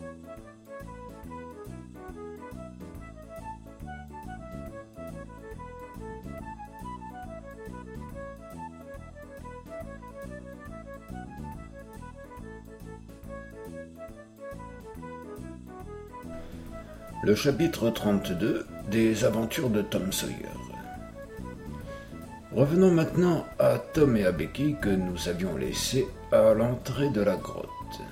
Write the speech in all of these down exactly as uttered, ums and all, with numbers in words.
Le chapitre trente-deux des aventures de Tom Sawyer. Revenons maintenant à Tom et à Becky que nous avions laissés à l'entrée de la grotte.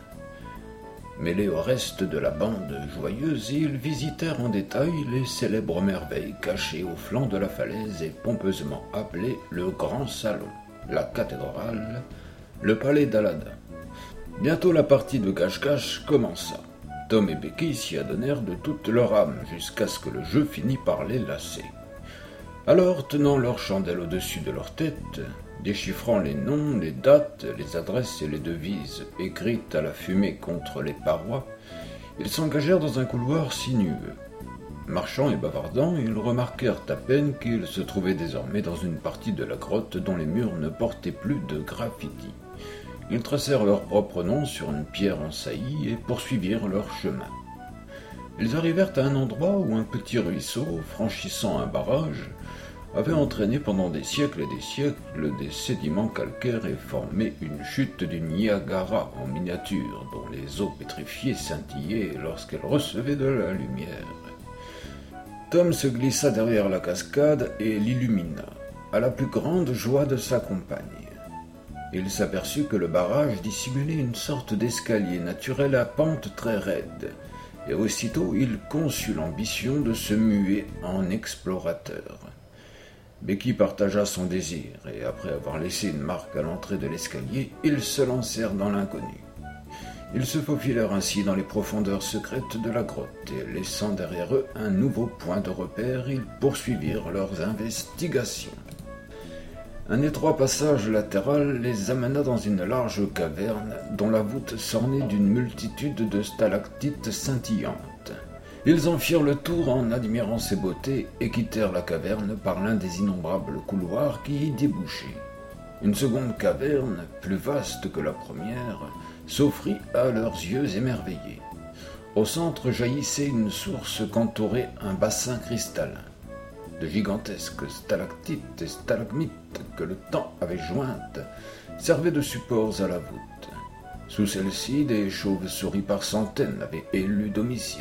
Mêlés au reste de la bande joyeuse, ils visitèrent en détail les célèbres merveilles cachées au flanc de la falaise et pompeusement appelées le Grand Salon, la cathédrale, le palais d'Aladin. Bientôt la partie de cache-cache commença. Tom et Becky s'y adonnèrent de toute leur âme jusqu'à ce que le jeu finît par les lasser. Alors, tenant leurs chandelles au-dessus de leur tête, déchiffrant les noms, les dates, les adresses et les devises écrites à la fumée contre les parois, ils s'engagèrent dans un couloir sinueux. Marchant et bavardant, ils remarquèrent à peine qu'ils se trouvaient désormais dans une partie de la grotte dont les murs ne portaient plus de graffiti. Ils tracèrent leur propre nom sur une pierre en saillie et poursuivirent leur chemin. Ils arrivèrent à un endroit où un petit ruisseau, franchissant un barrage, avait entraîné pendant des siècles et des siècles des sédiments calcaires et formé une chute du Niagara en miniature, dont les eaux pétrifiées scintillaient lorsqu'elles recevaient de la lumière. Tom se glissa derrière la cascade et l'illumina, à la plus grande joie de sa compagne. Il s'aperçut que le barrage dissimulait une sorte d'escalier naturel à pente très raide, et aussitôt il conçut l'ambition de se muer en explorateur. Becky partagea son désir, et après avoir laissé une marque à l'entrée de l'escalier, ils se lancèrent dans l'inconnu. Ils se faufilèrent ainsi dans les profondeurs secrètes de la grotte, et laissant derrière eux un nouveau point de repère, ils poursuivirent leurs investigations. Un étroit passage latéral les amena dans une large caverne dont la voûte s'ornait d'une multitude de stalactites scintillantes. Ils en firent le tour en admirant ses beautés et quittèrent la caverne par l'un des innombrables couloirs qui y débouchaient. Une seconde caverne, plus vaste que la première, s'offrit à leurs yeux émerveillés. Au centre jaillissait une source qu'entourait un bassin cristallin. De gigantesques stalactites et stalagmites que le temps avait jointes servaient de supports à la voûte. Sous celles-ci, des chauves-souris par centaines avaient élu domicile.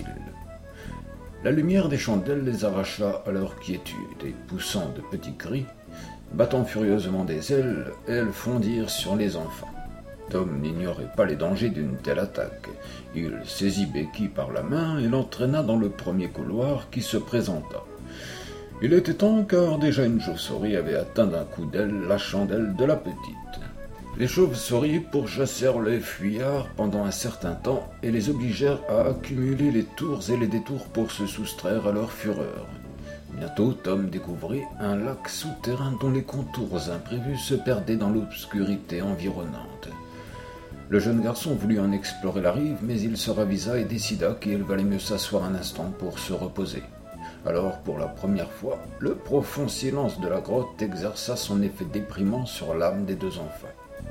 La lumière des chandelles les arracha à leur quiétude et, poussant de petits cris, battant furieusement des ailes, elles fondirent sur les enfants. Tom n'ignorait pas les dangers d'une telle attaque. Il saisit Becky par la main et l'entraîna dans le premier couloir qui se présenta. Il était temps car déjà une chauve-souris avait atteint d'un coup d'aile la chandelle de la petite. Les chauves-souris pourchassèrent les fuyards pendant un certain temps et les obligèrent à accumuler les tours et les détours pour se soustraire à leur fureur. Bientôt, Tom découvrit un lac souterrain dont les contours imprévus se perdaient dans l'obscurité environnante. Le jeune garçon voulut en explorer la rive, mais il se ravisa et décida qu'il valait mieux s'asseoir un instant pour se reposer. Alors, pour la première fois, le profond silence de la grotte exerça son effet déprimant sur l'âme des deux enfants.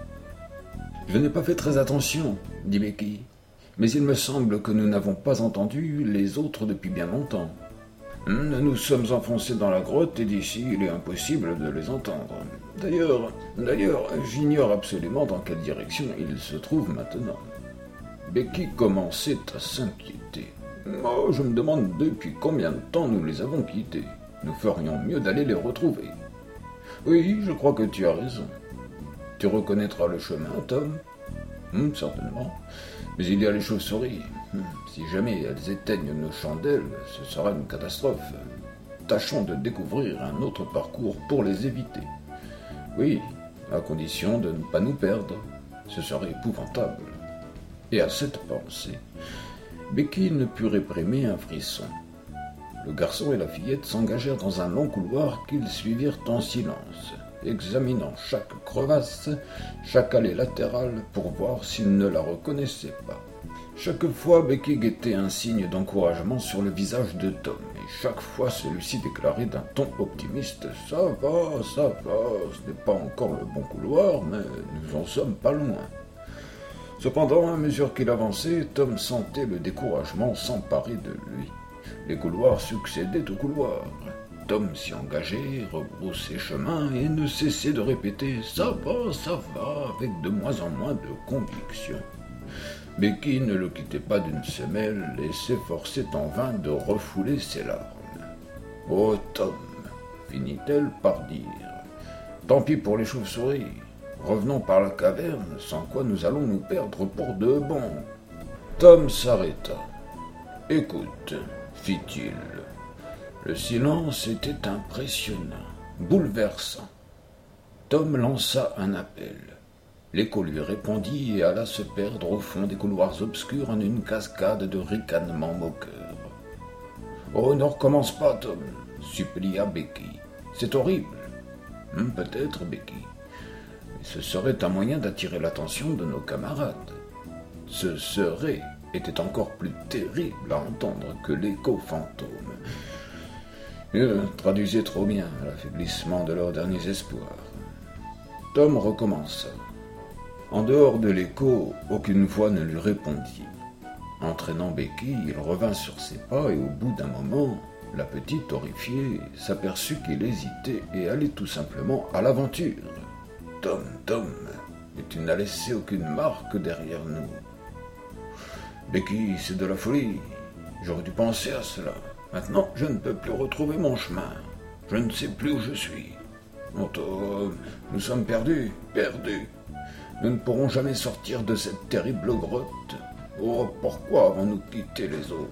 « Je n'ai pas fait très attention, » dit Becky, « mais il me semble que nous n'avons pas entendu les autres depuis bien longtemps. Nous nous sommes enfoncés dans la grotte et d'ici il est impossible de les entendre. D'ailleurs, d'ailleurs, j'ignore absolument dans quelle direction ils se trouvent maintenant. » Becky commençait à s'inquiéter. Oh, je me demande depuis combien de temps nous les avons quittés. Nous ferions mieux d'aller les retrouver. Oui, je crois que tu as raison. Tu reconnaîtras le chemin, Tom ? Hum, certainement. Mais il y a les chauves-souris. Hum, si jamais elles éteignent nos chandelles, ce sera une catastrophe. Tâchons de découvrir un autre parcours pour les éviter. Oui, à condition de ne pas nous perdre. Ce serait épouvantable. Et à cette pensée, Becky ne put réprimer un frisson. Le garçon et la fillette s'engagèrent dans un long couloir qu'ils suivirent en silence, examinant chaque crevasse, chaque allée latérale pour voir s'ils ne la reconnaissaient pas. Chaque fois, Becky guettait un signe d'encouragement sur le visage de Tom, et chaque fois celui-ci déclarait d'un ton optimiste « Ça va, ça va, ce n'est pas encore le bon couloir, mais nous en sommes pas loin. » Cependant, à mesure qu'il avançait, Tom sentait le découragement s'emparer de lui. Les couloirs succédaient aux couloirs. Tom s'y engageait, rebroussait chemin et ne cessait de répéter « ça va, ça va » avec de moins en moins de conviction. Becky ne le quittait pas d'une semelle et s'efforçait en vain de refouler ses larmes. « Oh Tom !» finit-elle par dire. « Tant pis pour les chauves-souris. Revenons par la caverne, sans quoi nous allons nous perdre pour de bon. » Tom s'arrêta. « Écoute, fit-il. » Le silence était impressionnant, bouleversant. Tom lança un appel. L'écho lui répondit et alla se perdre au fond des couloirs obscurs en une cascade de ricanements moqueurs. « Oh, ne recommence pas, Tom, » supplia Becky. « C'est horrible. Hum, peut-être, Becky. Mais ce serait un moyen d'attirer l'attention de nos camarades. » Ce serait était encore plus terrible à entendre que l'écho fantôme. Euh, traduisait trop bien l'affaiblissement de leurs derniers espoirs. Tom recommença. En dehors de l'écho, aucune voix ne lui répondit. Entraînant Becky, il revint sur ses pas et au bout d'un moment, la petite, horrifiée, s'aperçut qu'il hésitait et allait tout simplement à l'aventure. « Tom, Tom, et tu n'as laissé aucune marque derrière nous. »« Becky, c'est de la folie. J'aurais dû penser à cela. Maintenant, je ne peux plus retrouver mon chemin. Je ne sais plus où je suis. Oh, Tom, nous sommes perdus, perdus. Nous ne pourrons jamais sortir de cette terrible grotte. Oh, pourquoi avons-nous quitté les autres ?»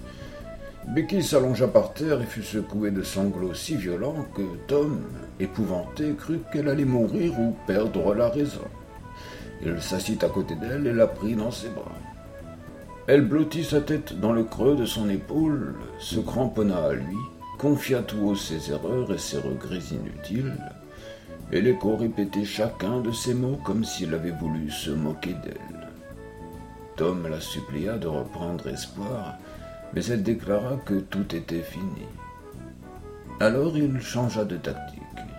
Becky s'allongea par terre et fut secouée de sanglots si violents que Tom, épouvanté, crut qu'elle allait mourir ou perdre la raison. Il s'assit à côté d'elle et la prit dans ses bras. Elle blottit sa tête dans le creux de son épaule, se cramponna à lui, confia tout haut ses erreurs et ses regrets inutiles, et l'écho répétait chacun de ses mots comme s'il avait voulu se moquer d'elle. Tom la supplia de reprendre espoir, mais elle déclara que tout était fini. Alors il changea de tactique.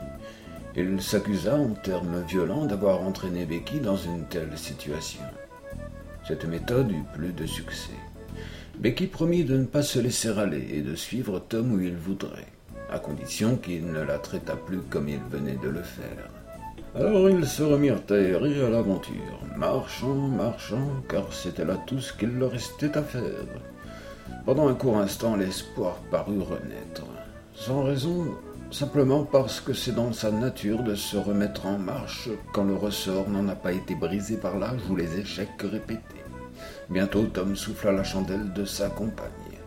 Il s'accusa en termes violents d'avoir entraîné Becky dans une telle situation. Cette méthode eut plus de succès. Becky promit de ne pas se laisser aller et de suivre Tom où il voudrait, à condition qu'il ne la traitât plus comme il venait de le faire. Alors ils se remirent à errer à l'aventure, marchant, marchant, car c'était là tout ce qu'il leur restait à faire. Pendant un court instant, l'espoir parut renaître. Sans raison, simplement parce que c'est dans sa nature de se remettre en marche quand le ressort n'en a pas été brisé par l'âge ou les échecs répétés. Bientôt, Tom souffla la chandelle de sa compagne.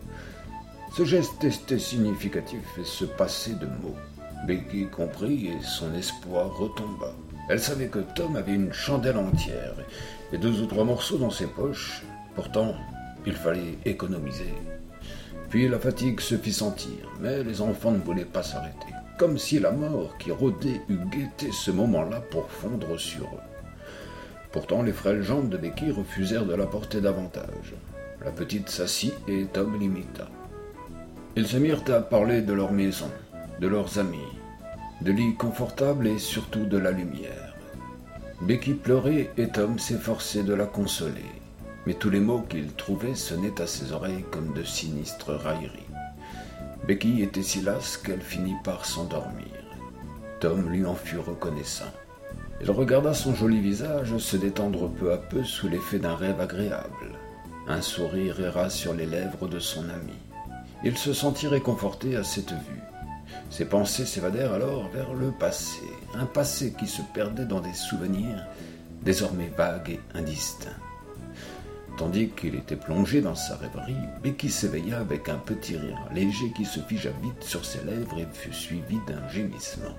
Ce geste était significatif et se passait de mots. Becky comprit et son espoir retomba. Elle savait que Tom avait une chandelle entière et deux ou trois morceaux dans ses poches. Pourtant, il fallait économiser. Puis la fatigue se fit sentir, mais les enfants ne voulaient pas s'arrêter, comme si la mort qui rôdait eût guetté ce moment-là pour fondre sur eux. Pourtant, les frêles jambes de Becky refusèrent de la porter davantage. La petite s'assit et Tom l'imita. Ils se mirent à parler de leur maison, de leurs amis, de lits confortables et surtout de la lumière. Becky pleurait et Tom s'efforçait de la consoler. Mais tous les mots qu'il trouvait sonnaient à ses oreilles comme de sinistres railleries. Becky était si lasse qu'elle finit par s'endormir. Tom lui en fut reconnaissant. Il regarda son joli visage se détendre peu à peu sous l'effet d'un rêve agréable. Un sourire erra sur les lèvres de son ami. Il se sentit réconforté à cette vue. Ses pensées s'évadèrent alors vers le passé, un passé qui se perdait dans des souvenirs désormais vagues et indistincts. Tandis qu'il était plongé dans sa rêverie, Becky s'éveilla avec un petit rire léger qui se figea vite sur ses lèvres et fut suivi d'un gémissement.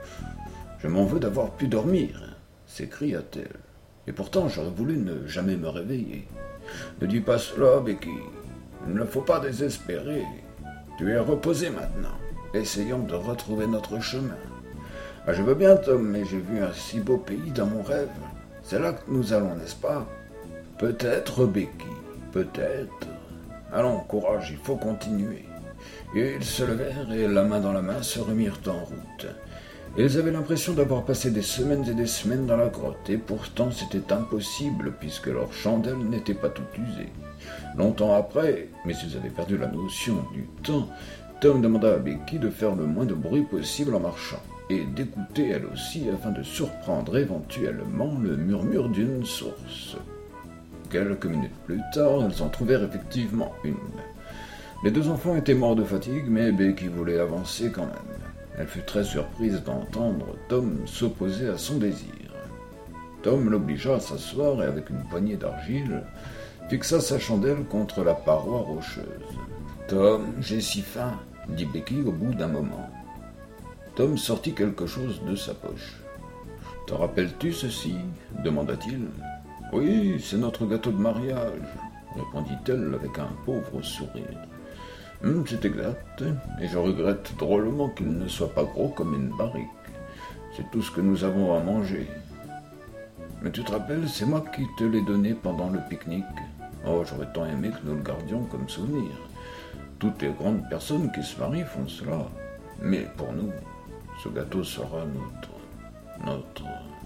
« Je m'en veux d'avoir pu dormir !» s'écria-t-elle. « Et pourtant j'aurais voulu ne jamais me réveiller. »« Ne dis pas cela, Becky. Il ne faut pas désespérer. Tu es reposé maintenant. Essayons de retrouver notre chemin. Ah, je veux bien, Tom, mais j'ai vu un si beau pays dans mon rêve. C'est là que nous allons, n'est-ce pas ? » « Peut-être, Becky, peut-être. Allons, courage, il faut continuer. » Et ils se levèrent et, la main dans la main, se remirent en route. Ils avaient l'impression d'avoir passé des semaines et des semaines dans la grotte, et pourtant c'était impossible puisque leur chandelle n'était pas toute usée. Longtemps après, mais ils avaient perdu la notion du temps, Tom demanda à Becky de faire le moins de bruit possible en marchant, et d'écouter elle aussi afin de surprendre éventuellement le murmure d'une source. Quelques minutes plus tard, elles en trouvèrent effectivement une. Les deux enfants étaient morts de fatigue, mais Becky voulait avancer quand même. Elle fut très surprise d'entendre Tom s'opposer à son désir. Tom l'obligea à s'asseoir et avec une poignée d'argile, fixa sa chandelle contre la paroi rocheuse. « Tom, j'ai si faim !» dit Becky au bout d'un moment. Tom sortit quelque chose de sa poche. « Te rappelles-tu ceci ?» demanda-t-il. « Oui, c'est notre gâteau de mariage !» répondit-elle avec un pauvre sourire. Hum, c'est exact, et je regrette drôlement qu'il ne soit pas gros comme une barrique. C'est tout ce que nous avons à manger. Mais tu te rappelles, c'est moi qui te l'ai donné pendant le pique-nique. Oh, j'aurais tant aimé que nous le gardions comme souvenir. Toutes les grandes personnes qui se marient font cela. Mais pour nous, ce gâteau sera notre... notre...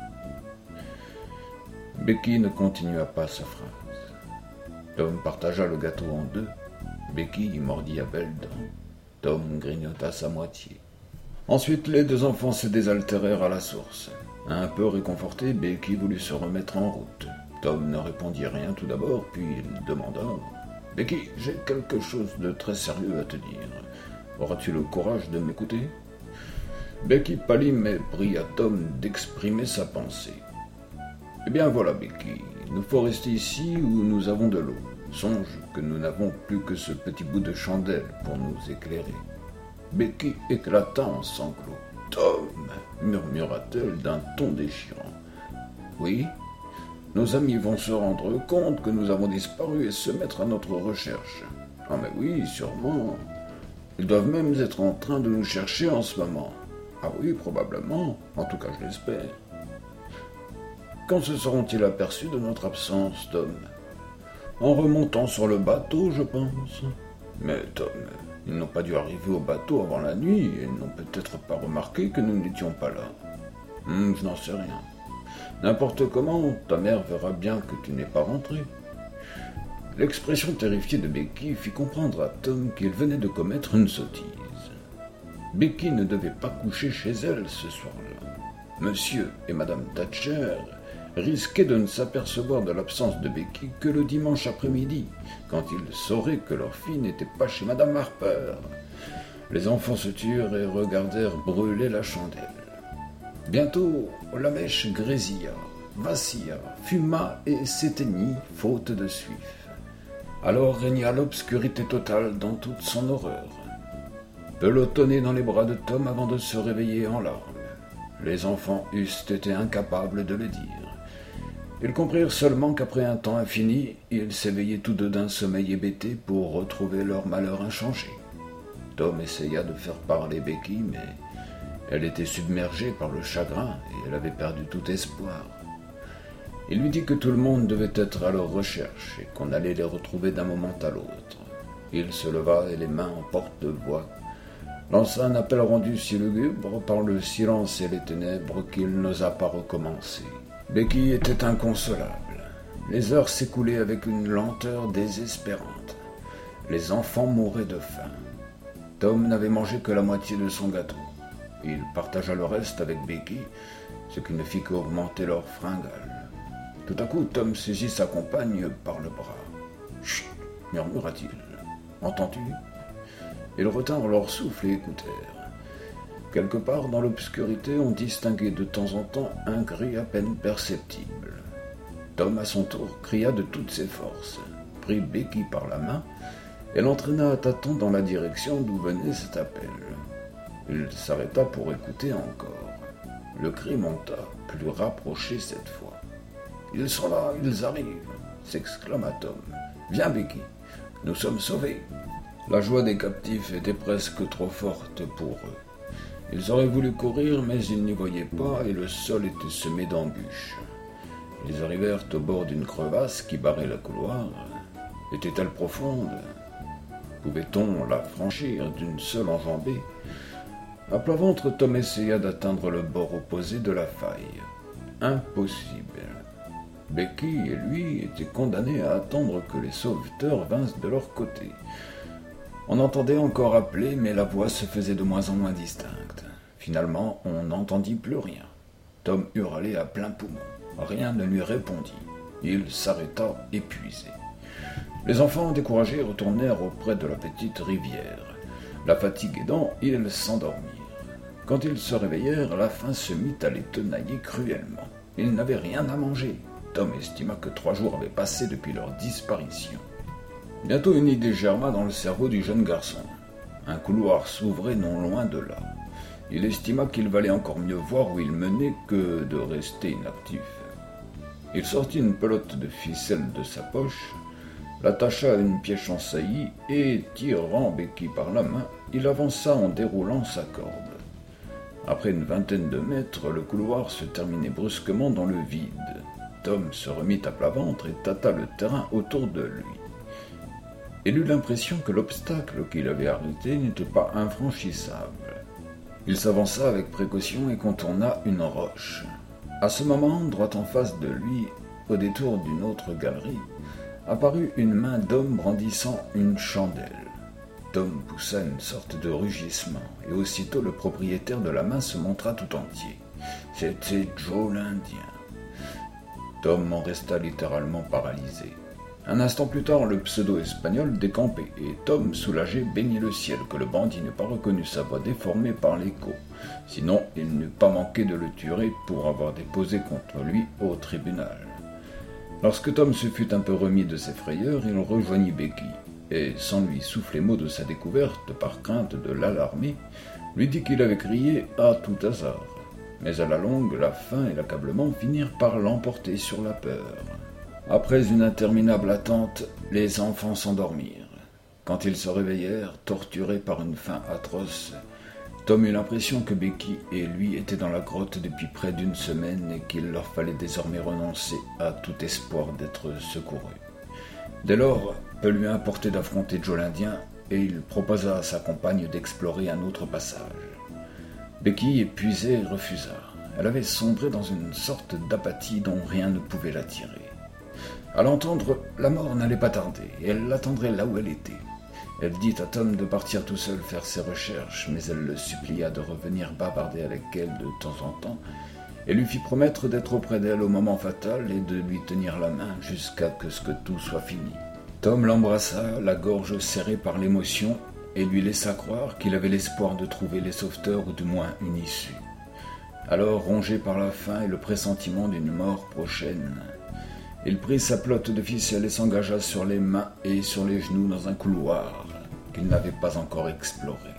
Becky ne continua pas sa phrase. Tom partagea le gâteau en deux. Becky y mordit à belles dents. Tom grignota sa moitié. Ensuite, les deux enfants se désaltérèrent à la source. Un peu réconforté, Becky voulut se remettre en route. Tom ne répondit rien tout d'abord, puis il demanda « Becky, j'ai quelque chose de très sérieux à te dire. Auras-tu le courage de m'écouter ?» Becky pâlit, mais pria à Tom d'exprimer sa pensée. « Eh bien voilà, Becky, il nous faut rester ici où nous avons de l'eau. Songe que nous n'avons plus que ce petit bout de chandelle pour nous éclairer. » Becky éclata en sanglots. « Tom !» murmura-t-elle d'un ton déchirant. « Oui, nos amis vont se rendre compte que nous avons disparu et se mettre à notre recherche. »« Ah mais oui, sûrement. Ils doivent même être en train de nous chercher en ce moment. »« Ah oui, probablement. En tout cas, je l'espère. »« Quand se seront-ils aperçus de notre absence, Tom ? » En remontant sur le bateau, je pense. Mais Tom, ils n'ont pas dû arriver au bateau avant la nuit et ils n'ont peut-être pas remarqué que nous n'étions pas là. Hum, je n'en sais rien. N'importe comment, ta mère verra bien que tu n'es pas rentré. L'expression terrifiée de Becky fit comprendre à Tom qu'il venait de commettre une sottise. Becky ne devait pas coucher chez elle ce soir-là. Monsieur et Madame Thatcher risquaient de ne s'apercevoir de l'absence de Becky que le dimanche après-midi, quand ils sauraient que leur fille n'était pas chez Madame Harper. Les enfants se turent et regardèrent brûler la chandelle. Bientôt, la mèche grésilla, vacilla, fuma et s'éteignit, faute de suif. Alors régna l'obscurité totale dans toute son horreur. Pelotonnés dans les bras de Tom avant de se réveiller en larmes, les enfants eussent été incapables de le dire. Ils comprirent seulement qu'après un temps infini, ils s'éveillaient tous deux d'un sommeil hébété pour retrouver leur malheur inchangé. Tom essaya de faire parler Becky, mais elle était submergée par le chagrin et elle avait perdu tout espoir. Il lui dit que tout le monde devait être à leur recherche et qu'on allait les retrouver d'un moment à l'autre. Il se leva et les mains en porte-voix lança un appel rendu si lugubre par le silence et les ténèbres qu'il n'osa pas recommencer. Becky était inconsolable. Les heures s'écoulaient avec une lenteur désespérante. Les enfants mouraient de faim. Tom n'avait mangé que la moitié de son gâteau. Il partagea le reste avec Becky, ce qui ne fit qu'augmenter leur fringale. Tout à coup, Tom saisit sa compagne par le bras. « Chut !» murmura-t-il. « Entends-tu » Ils retinrent leur souffle et écoutèrent. Quelque part dans l'obscurité, on distinguait de temps en temps un cri à peine perceptible. Tom, à son tour, cria de toutes ses forces, prit Becky par la main et l'entraîna à tâtons dans la direction d'où venait cet appel. Il s'arrêta pour écouter encore. Le cri monta, plus rapproché cette fois. « Ils sont là, ils arrivent !» s'exclama Tom. « Viens, Becky, nous sommes sauvés !» La joie des captifs était presque trop forte pour eux. Ils auraient voulu courir, mais ils n'y voyaient pas et le sol était semé d'embûches. Ils arrivèrent au bord d'une crevasse qui barrait le couloir. Était-elle profonde ? Pouvait-on la franchir d'une seule enjambée ? À plat ventre, Tom essaya d'atteindre le bord opposé de la faille. Impossible. Becky et lui étaient condamnés à attendre que les sauveteurs vinssent de leur côté. On entendait encore appeler, mais la voix se faisait de moins en moins distincte. Finalement, on n'entendit plus rien. Tom hurlait à plein poumon. Rien ne lui répondit. Il s'arrêta épuisé. Les enfants découragés retournèrent auprès de la petite rivière. La fatigue aidant, ils s'endormirent. Quand ils se réveillèrent, la faim se mit à les tenailler cruellement. Ils n'avaient rien à manger. Tom estima que trois jours avaient passé depuis leur disparition. Bientôt une idée germa dans le cerveau du jeune garçon. Un couloir s'ouvrait non loin de là. Il estima qu'il valait encore mieux voir où il menait que de rester inactif. Il sortit une pelote de ficelle de sa poche, l'attacha à une pièce en saillie et, tirant Becky par la main, il avança en déroulant sa corde. Après une vingtaine de mètres, le couloir se terminait brusquement dans le vide. Tom se remit à plat ventre et tâta le terrain autour de lui. Il eut l'impression que l'obstacle qu'il avait arrêté n'était pas infranchissable. Il s'avança avec précaution et contourna une roche. À ce moment, droit en face de lui, au détour d'une autre galerie, apparut une main d'homme brandissant une chandelle. Tom poussa une sorte de rugissement, et aussitôt le propriétaire de la main se montra tout entier. C'était Joe l'Indien. Tom en resta littéralement paralysé. Un instant plus tard, le pseudo-espagnol décampait, et Tom, soulagé, bénit le ciel que le bandit n'eût pas reconnu sa voix déformée par l'écho. Sinon, il n'eût pas manqué de le tuer pour avoir déposé contre lui au tribunal. Lorsque Tom se fut un peu remis de ses frayeurs, il rejoignit Becky, et, sans lui souffler mot de sa découverte, par crainte de l'alarmer, lui dit qu'il avait crié à tout hasard. Mais à la longue, la faim et l'accablement finirent par l'emporter sur la peur. Après une interminable attente, les enfants s'endormirent. Quand ils se réveillèrent, torturés par une faim atroce, Tom eut l'impression que Becky et lui étaient dans la grotte depuis près d'une semaine et qu'il leur fallait désormais renoncer à tout espoir d'être secourus. Dès lors, peu lui importait d'affronter Joe l'Indien et il proposa à sa compagne d'explorer un autre passage. Becky, épuisée, refusa. Elle avait sombré dans une sorte d'apathie dont rien ne pouvait la tirer. À l'entendre, la mort n'allait pas tarder, et elle l'attendrait là où elle était. Elle dit à Tom de partir tout seul faire ses recherches, mais elle le supplia de revenir bavarder avec elle de temps en temps, et lui fit promettre d'être auprès d'elle au moment fatal et de lui tenir la main jusqu'à ce que tout soit fini. Tom l'embrassa, la gorge serrée par l'émotion, et lui laissa croire qu'il avait l'espoir de trouver les sauveteurs ou du moins une issue. Alors, rongé par la faim et le pressentiment d'une mort prochaine, il prit sa pelote de ficelle et s'engagea sur les mains et sur les genoux dans un couloir qu'il n'avait pas encore exploré.